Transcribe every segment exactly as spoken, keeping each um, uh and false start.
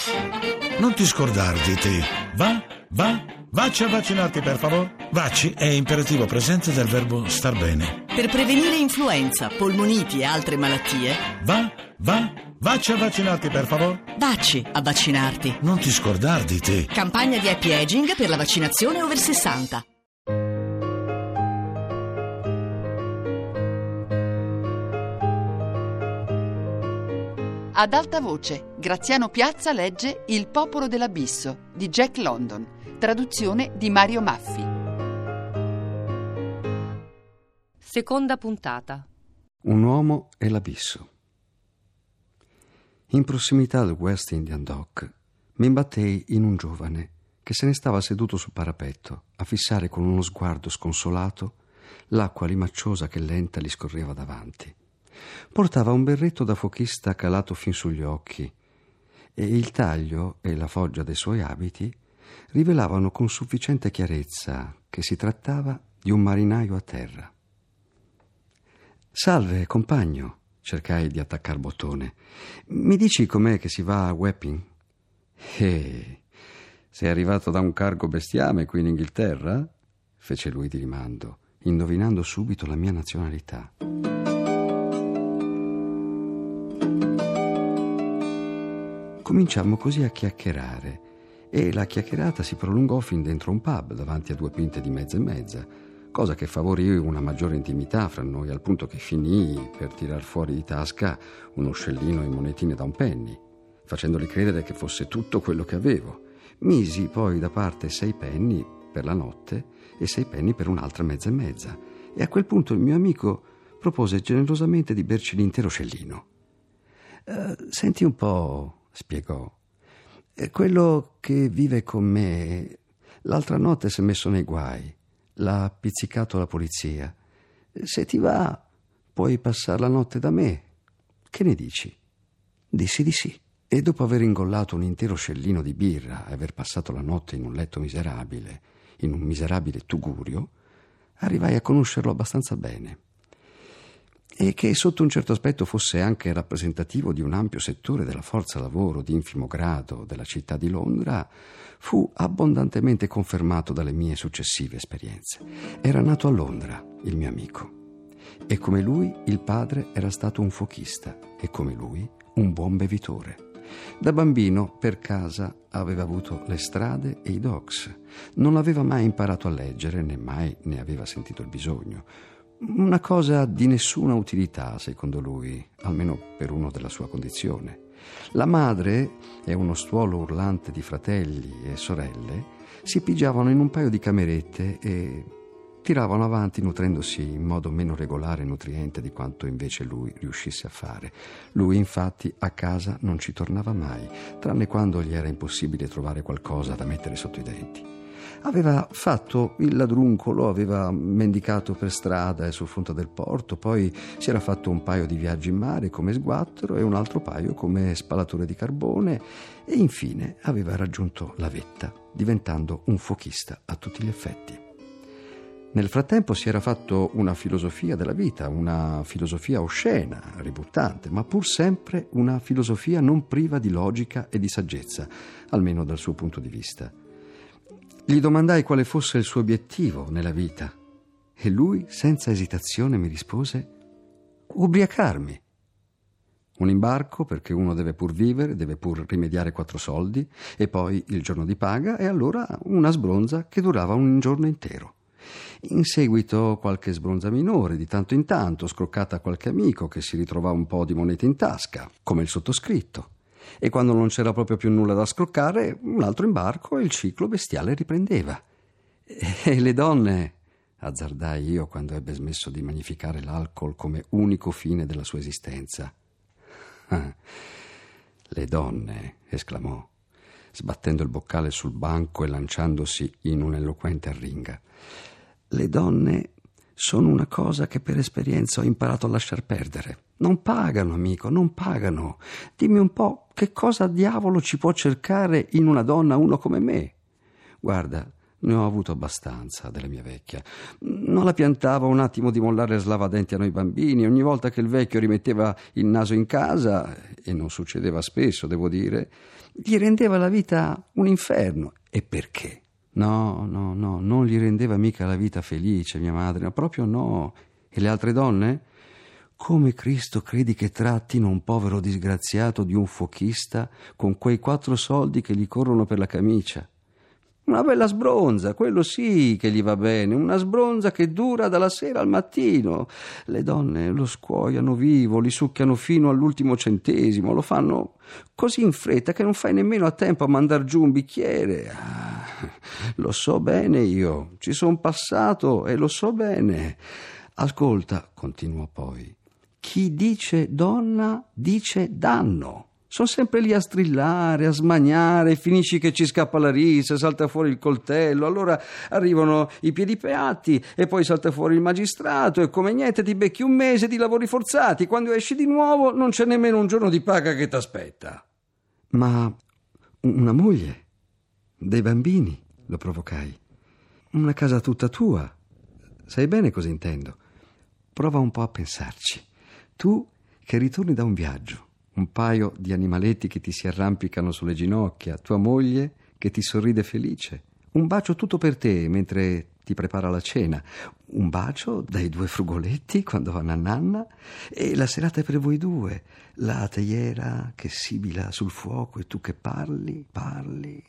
Non ti scordar di te. Va, va, vacci a vaccinarti per favore. Vacci è imperativo presente del verbo star bene. Per prevenire influenza, polmoniti e altre malattie. Va, va, vacci a vaccinarti per favore. Vacci a vaccinarti. Non ti scordar di te. Campagna di happy aging per la vaccinazione over sessanta. Ad alta voce, Graziano Piazza legge Il popolo dell'abisso di Jack London, traduzione di Mario Maffi. Seconda puntata. Un uomo e l'abisso. In prossimità del West Indian Dock mi imbattei in un giovane che se ne stava seduto sul parapetto a fissare con uno sguardo sconsolato l'acqua limacciosa che lenta gli scorreva davanti. Portava un berretto da fochista calato fin sugli occhi e il taglio e la foggia dei suoi abiti rivelavano con sufficiente chiarezza che si trattava di un marinaio a terra. «Salve, compagno», cercai di attaccar bottone. «Mi dici com'è che si va a Wapping?» «Eh, sei arrivato da un cargo bestiame qui in Inghilterra?» fece lui di rimando, indovinando subito la mia nazionalità. Cominciammo così a chiacchierare e la chiacchierata si prolungò fin dentro un pub davanti a due pinte di mezza e mezza, cosa che favorì una maggiore intimità fra noi, al punto che finii per tirar fuori di tasca uno scellino e monetine da un penny, facendoli credere che fosse tutto quello che avevo. Misi poi da parte sei penny per la notte e sei penny per un'altra mezza e mezza, e a quel punto il mio amico propose generosamente di berci l'intero scellino. Uh, «Senti un po'», spiegò, «quello che vive con me l'altra notte si è messo nei guai, l'ha pizzicato la polizia. Se ti va puoi passare la notte da me, che ne dici?» Dissi di sì, e dopo aver ingollato un intero scellino di birra e aver passato la notte in un letto miserabile, in un miserabile tugurio, arrivai a conoscerlo abbastanza bene, e che sotto un certo aspetto fosse anche rappresentativo di un ampio settore della forza lavoro di infimo grado della città di Londra fu abbondantemente confermato dalle mie successive esperienze. Era nato a Londra, il mio amico, e come lui il padre era stato un fochista e come lui un buon bevitore. Da bambino per casa aveva avuto le strade e i docks, non aveva mai imparato a leggere, né mai ne aveva sentito il bisogno. Una cosa di nessuna utilità, secondo lui, almeno per uno della sua condizione. La madre e uno stuolo urlante di fratelli e sorelle si pigiavano in un paio di camerette e tiravano avanti nutrendosi in modo meno regolare e nutriente di quanto invece lui riuscisse a fare. Lui, infatti, a casa non ci tornava mai, tranne quando gli era impossibile trovare qualcosa da mettere sotto i denti. Aveva fatto il ladruncolo, aveva mendicato per strada e sul fronte del porto, poi si era fatto un paio di viaggi in mare come sguattero e un altro paio come spalatore di carbone e infine aveva raggiunto la vetta, diventando un fochista a tutti gli effetti. Nel frattempo si era fatto una filosofia della vita, una filosofia oscena, ributtante, ma pur sempre una filosofia non priva di logica e di saggezza, almeno dal suo punto di vista. Gli domandai quale fosse il suo obiettivo nella vita e lui, senza esitazione, mi rispose: ubriacarmi. Un imbarco, perché uno deve pur vivere, deve pur rimediare quattro soldi, e poi il giorno di paga, e allora una sbronza che durava un giorno intero. In seguito qualche sbronza minore, di tanto in tanto, scroccata a qualche amico che si ritrovava un po' di monete in tasca, come il sottoscritto. E quando non c'era proprio più nulla da scroccare, un altro imbarco e il ciclo bestiale riprendeva. E le donne, azzardai io quando ebbe smesso di magnificare l'alcol come unico fine della sua esistenza. Ah, le donne, esclamò, sbattendo il boccale sul banco e lanciandosi in un'eloquente arringa. Le donne sono una cosa che per esperienza ho imparato a lasciar perdere. Non pagano, amico, non pagano. Dimmi un po', che cosa diavolo ci può cercare in una donna uno come me? Guarda, ne ho avuto abbastanza della mia vecchia. Non la piantava un attimo di mollare slavadenti a noi bambini. Ogni volta che il vecchio rimetteva il naso in casa, e non succedeva spesso, devo dire, gli rendeva la vita un inferno. E perché? No, no, no, non gli rendeva mica la vita felice, mia madre, no, proprio no. E le altre donne? Come Cristo credi che trattino un povero disgraziato di un fuochista con quei quattro soldi che gli corrono per la camicia? Una bella sbronza, quello sì che gli va bene, una sbronza che dura dalla sera al mattino. Le donne lo scuoiano vivo, li succhiano fino all'ultimo centesimo, lo fanno così in fretta che non fai nemmeno a tempo a mandar giù un bicchiere. Ah, lo so bene io, ci son passato e lo so bene. Ascolta, continuò poi, chi dice donna dice danno. Sono sempre lì a strillare, a smaniare, finisci che ci scappa la risa, salta fuori il coltello, allora arrivano i piedi peatti e poi salta fuori il magistrato e come niente ti becchi un mese di lavori forzati, quando esci di nuovo non c'è nemmeno un giorno di paga che t'aspetta. Ma una moglie, dei bambini, lo provocai, una casa tutta tua, sai bene cosa intendo? Prova un po' a pensarci, tu che ritorni da un viaggio, un paio di animaletti che ti si arrampicano sulle ginocchia, tua moglie che ti sorride felice, un bacio tutto per te mentre ti prepara la cena, un bacio dai due frugoletti quando vanno a nanna e la serata è per voi due, la teiera che sibila sul fuoco e tu che parli, parli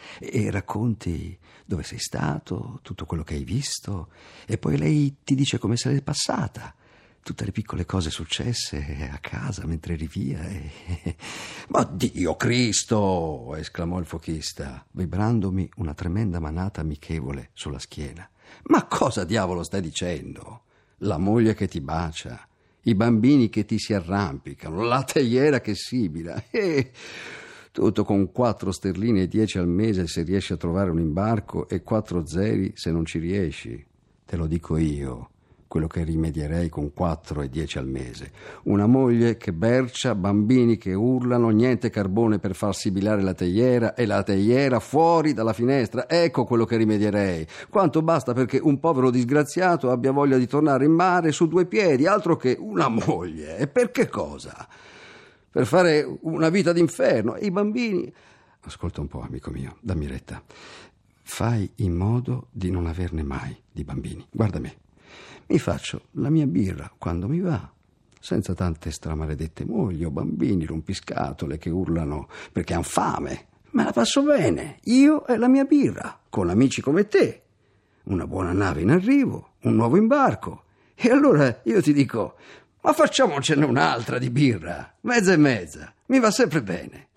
e racconti dove sei stato, tutto quello che hai visto e poi lei ti dice come se l'è passata. Tutte le piccole cose successe a casa mentre eri via e... Ma Dio Cristo! Esclamò il fuochista, vibrandomi una tremenda manata amichevole sulla schiena. Ma cosa diavolo stai dicendo? La moglie che ti bacia, i bambini che ti si arrampicano, la teiera che sibila e... tutto con quattro sterline e dieci al mese se riesci a trovare un imbarco e quattro zeri se non ci riesci. Te lo dico io. Quello che rimedierei con quattro e dieci al mese. Una moglie che bercia, bambini che urlano, niente carbone per far sibilare la teiera e la teiera fuori dalla finestra. Ecco quello che rimedierei. Quanto basta perché un povero disgraziato abbia voglia di tornare in mare su due piedi, altro che una moglie. E per che cosa? Per fare una vita d'inferno. E i bambini... Ascolta un po', amico mio, dammi retta. Fai in modo di non averne mai di bambini. Guarda me. Mi faccio la mia birra quando mi va, senza tante stramaledette mogli o bambini rompiscatole che urlano perché han fame. Me la passo bene, io e la mia birra, con amici come te. Una buona nave in arrivo, un nuovo imbarco. E allora io ti dico, ma facciamocene un'altra di birra, mezza e mezza, mi va sempre bene.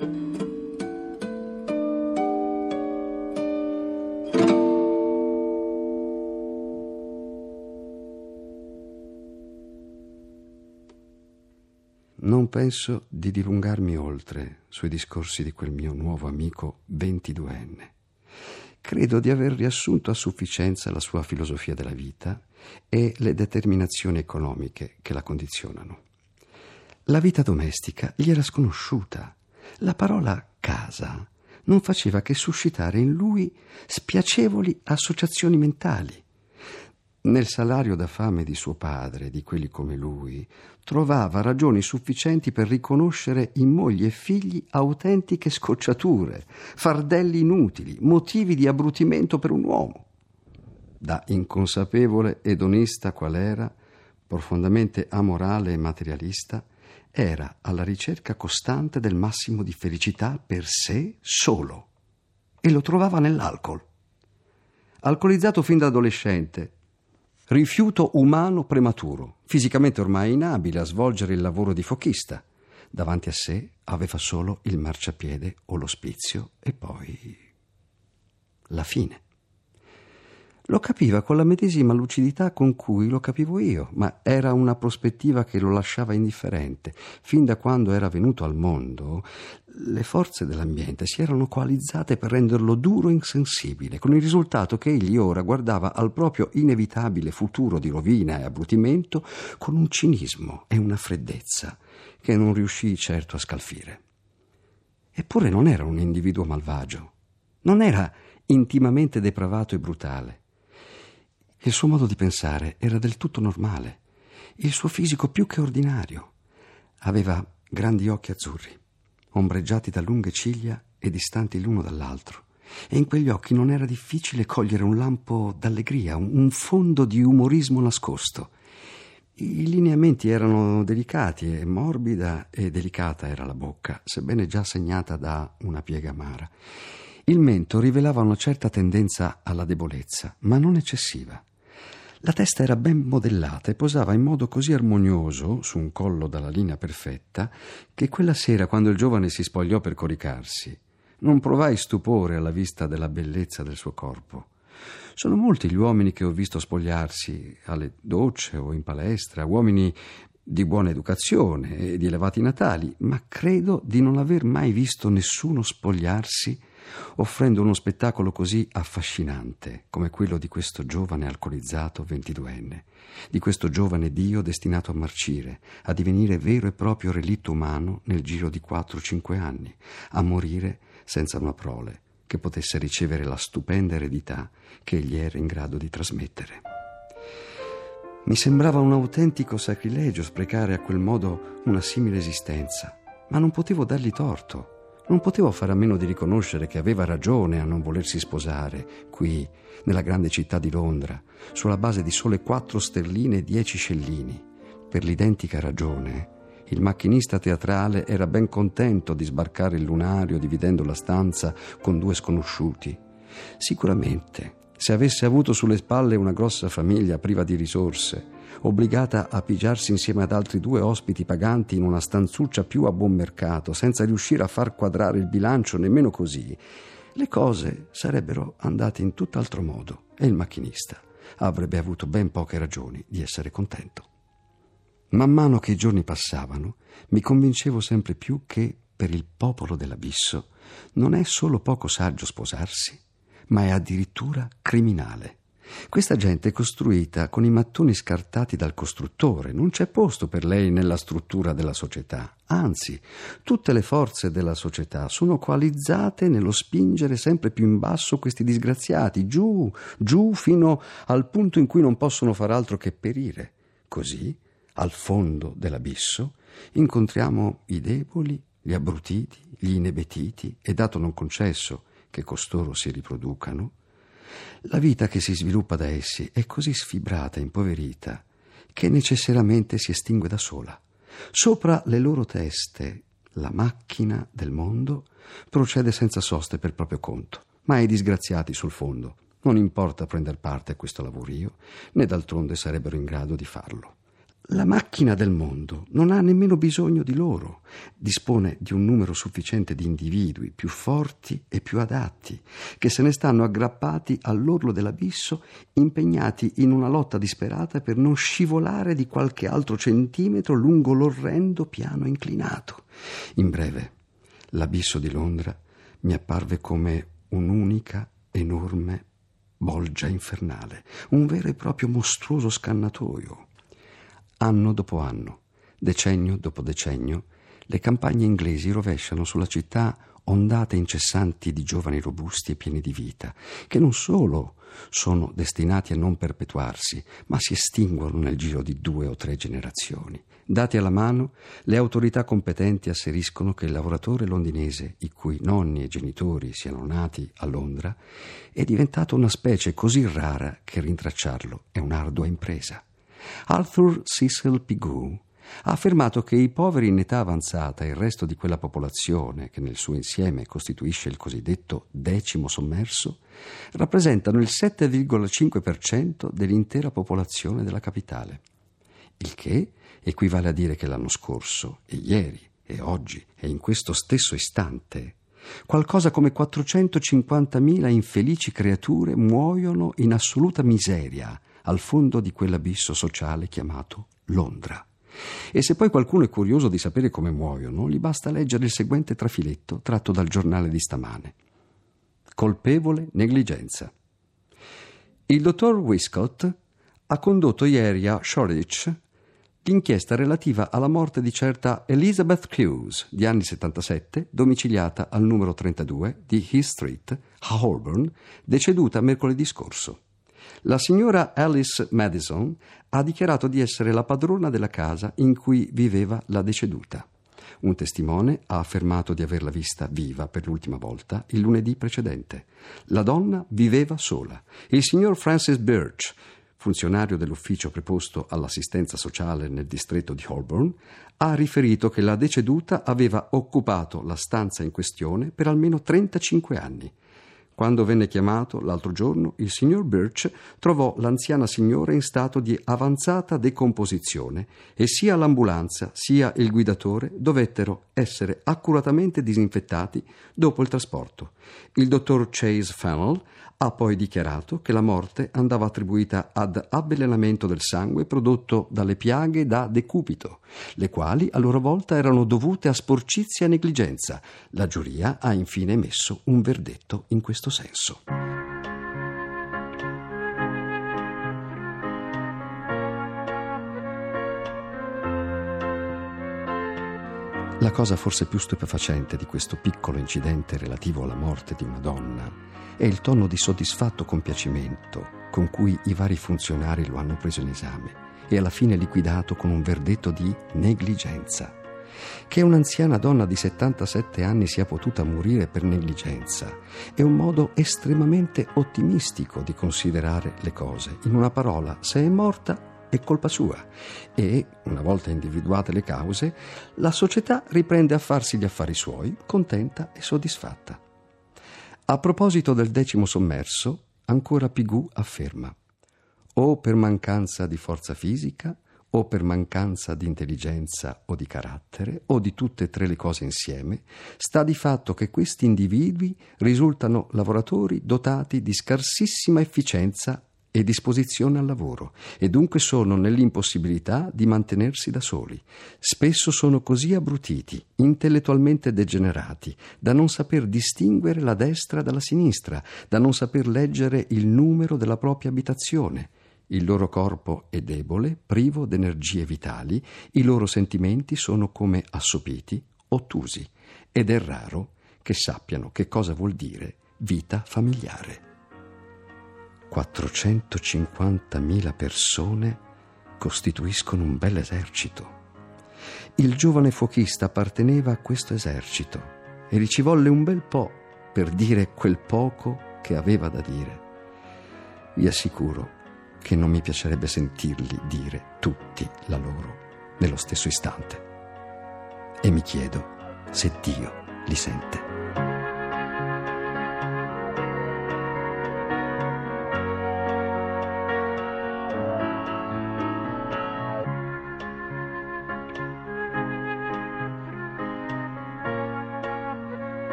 Non penso di dilungarmi oltre sui discorsi di quel mio nuovo amico ventiduenne. Credo di aver riassunto a sufficienza la sua filosofia della vita e le determinazioni economiche che la condizionano. La vita domestica gli era sconosciuta. La parola casa non faceva che suscitare in lui spiacevoli associazioni mentali. Nel salario da fame di suo padre e di quelli come lui, trovava ragioni sufficienti per riconoscere in moglie e figli autentiche scocciature, fardelli inutili, motivi di abbrutimento per un uomo. Da inconsapevole edonista qual era, profondamente amorale e materialista, era alla ricerca costante del massimo di felicità per sé solo e lo trovava nell'alcol. Alcolizzato fin da adolescente, rifiuto umano prematuro, fisicamente ormai inabile a svolgere il lavoro di fochista. Davanti a sé aveva solo il marciapiede o l'ospizio e poi la fine. Lo capiva con la medesima lucidità con cui lo capivo io, ma era una prospettiva che lo lasciava indifferente. Fin da quando era venuto al mondo, le forze dell'ambiente si erano coalizzate per renderlo duro e insensibile, con il risultato che egli ora guardava al proprio inevitabile futuro di rovina e abbrutimento con un cinismo e una freddezza che non riuscì certo a scalfire. Eppure non era un individuo malvagio, non era intimamente depravato e brutale. Il suo modo di pensare era del tutto normale, il suo fisico più che ordinario. Aveva grandi occhi azzurri, ombreggiati da lunghe ciglia e distanti l'uno dall'altro, e in quegli occhi non era difficile cogliere un lampo d'allegria, un fondo di umorismo nascosto. I lineamenti erano delicati e morbida e delicata era la bocca, sebbene già segnata da una piega amara. Il mento rivelava una certa tendenza alla debolezza, ma non eccessiva. La testa era ben modellata e posava in modo così armonioso su un collo dalla linea perfetta che quella sera, quando il giovane si spogliò per coricarsi, non provai stupore alla vista della bellezza del suo corpo. Sono molti gli uomini che ho visto spogliarsi alle docce o in palestra, uomini di buona educazione e di elevati natali, ma credo di non aver mai visto nessuno spogliarsi offrendo uno spettacolo così affascinante come quello di questo giovane alcolizzato ventiduenne, di questo giovane Dio destinato a marcire, a divenire vero e proprio relitto umano nel giro di quattro o cinque anni, a morire senza una prole che potesse ricevere la stupenda eredità che egli era in grado di trasmettere. Mi sembrava un autentico sacrilegio sprecare a quel modo una simile esistenza, ma non potevo dargli torto. Non potevo fare a meno di riconoscere che aveva ragione a non volersi sposare qui, nella grande città di Londra, sulla base di sole quattro sterline e dieci scellini. Per l'identica ragione, il macchinista teatrale era ben contento di sbarcare il lunario dividendo la stanza con due sconosciuti. Sicuramente, se avesse avuto sulle spalle una grossa famiglia priva di risorse, obbligata a pigiarsi insieme ad altri due ospiti paganti in una stanzuccia più a buon mercato, senza riuscire a far quadrare il bilancio nemmeno così, le cose sarebbero andate in tutt'altro modo e il macchinista avrebbe avuto ben poche ragioni di essere contento. Man mano che i giorni passavano, mi convincevo sempre più che per il popolo dell'abisso non è solo poco saggio sposarsi, ma è addirittura criminale. Questa gente è costruita con i mattoni scartati dal costruttore, non c'è posto per lei nella struttura della società. Anzi, tutte le forze della società sono coalizzate nello spingere sempre più in basso questi disgraziati, giù, giù, fino al punto in cui non possono far altro che perire. Così, al fondo dell'abisso, incontriamo i deboli, gli abbrutiti, gli inebetiti, e dato non concesso che costoro si riproducano, la vita che si sviluppa da essi è così sfibrata e impoverita che necessariamente si estingue da sola. Sopra le loro teste la macchina del mondo procede senza soste per proprio conto, ma ai disgraziati sul fondo non importa prender parte a questo lavorio, né d'altronde sarebbero in grado di farlo. La macchina del mondo non ha nemmeno bisogno di loro, dispone di un numero sufficiente di individui più forti e più adatti, che se ne stanno aggrappati all'orlo dell'abisso, impegnati in una lotta disperata per non scivolare di qualche altro centimetro lungo l'orrendo piano inclinato. In breve, l'abisso di Londra mi apparve come un'unica, enorme bolgia infernale, un vero e proprio mostruoso scannatoio. Anno dopo anno, decennio dopo decennio, le campagne inglesi rovesciano sulla città ondate incessanti di giovani robusti e pieni di vita, che non solo sono destinati a non perpetuarsi, ma si estinguono nel giro di due o tre generazioni. Dati alla mano, le autorità competenti asseriscono che il lavoratore londinese, i cui nonni e genitori siano nati a Londra, è diventato una specie così rara che rintracciarlo è un'ardua impresa. Arthur Cecil Pigou ha affermato che i poveri in età avanzata e il resto di quella popolazione, che nel suo insieme costituisce il cosiddetto decimo sommerso, rappresentano il sette virgola cinque per cento dell'intera popolazione della capitale. Il che equivale a dire che l'anno scorso, e ieri, e oggi, e in questo stesso istante, qualcosa come quattrocentocinquantamila infelici creature muoiono in assoluta miseria al fondo di quell'abisso sociale chiamato Londra. E se poi qualcuno è curioso di sapere come muoiono, gli basta leggere il seguente trafiletto tratto dal giornale di stamane. Colpevole negligenza. Il dottor Wiscott ha condotto ieri a Shoreditch l'inchiesta relativa alla morte di certa Elizabeth Hughes, di anni settantasette, domiciliata al numero trentadue di Heath Street, a Holborn, deceduta mercoledì scorso. La signora Alice Madison ha dichiarato di essere la padrona della casa in cui viveva la deceduta. Un testimone ha affermato di averla vista viva per l'ultima volta il lunedì precedente. La donna viveva sola. Il signor Francis Birch, funzionario dell'ufficio preposto all'assistenza sociale nel distretto di Holborn, ha riferito che la deceduta aveva occupato la stanza in questione per almeno trentacinque anni. Quando venne chiamato l'altro giorno, il signor Birch trovò l'anziana signora in stato di avanzata decomposizione e sia l'ambulanza sia il guidatore dovettero essere accuratamente disinfettati dopo il trasporto. Il dottor Chase Fennell ha poi dichiarato che la morte andava attribuita ad avvelenamento del sangue prodotto dalle piaghe da decubito, le quali a loro volta erano dovute a sporcizia e negligenza. La giuria ha infine emesso un verdetto in questo senso. La cosa forse più stupefacente di questo piccolo incidente relativo alla morte di una donna è il tono di soddisfatto compiacimento con cui i vari funzionari lo hanno preso in esame e alla fine liquidato con un verdetto di negligenza. Che un'anziana donna di settantasette anni sia potuta morire per negligenza è un modo estremamente ottimistico di considerare le cose. In una parola, se è morta è colpa sua e, una volta individuate le cause, la società riprende a farsi gli affari suoi, contenta e soddisfatta. A proposito del decimo sommerso, ancora Pigou afferma: o per mancanza di forza fisica, o per mancanza di intelligenza o di carattere, o di tutte e tre le cose insieme, sta di fatto che questi individui risultano lavoratori dotati di scarsissima efficienza e disposizione al lavoro e dunque sono nell'impossibilità di mantenersi da soli. Spesso sono così abbrutiti, intellettualmente degenerati, da non saper distinguere la destra dalla sinistra, da non saper leggere il numero della propria abitazione. Il loro corpo è debole, privo d'energie vitali, i loro sentimenti sono come assopiti, ottusi, ed è raro che sappiano che cosa vuol dire vita familiare. quattrocentocinquantamila persone costituiscono un bel esercito. Il giovane fuochista apparteneva a questo esercito e gli ci volle un bel po' per dire quel poco che aveva da dire. Vi assicuro che non mi piacerebbe sentirli dire tutti la loro nello stesso istante. E mi chiedo se Dio li sente.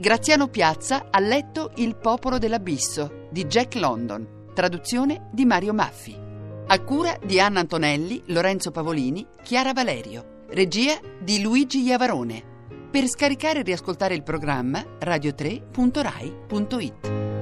Graziano Piazza ha letto Il popolo dell'abisso di Jack London, traduzione di Mario Maffi. A cura di Anna Antonelli, Lorenzo Pavolini, Chiara Valerio. Regia di Luigi Iavarone. Per scaricare e riascoltare il programma radio tre punto rai punto it.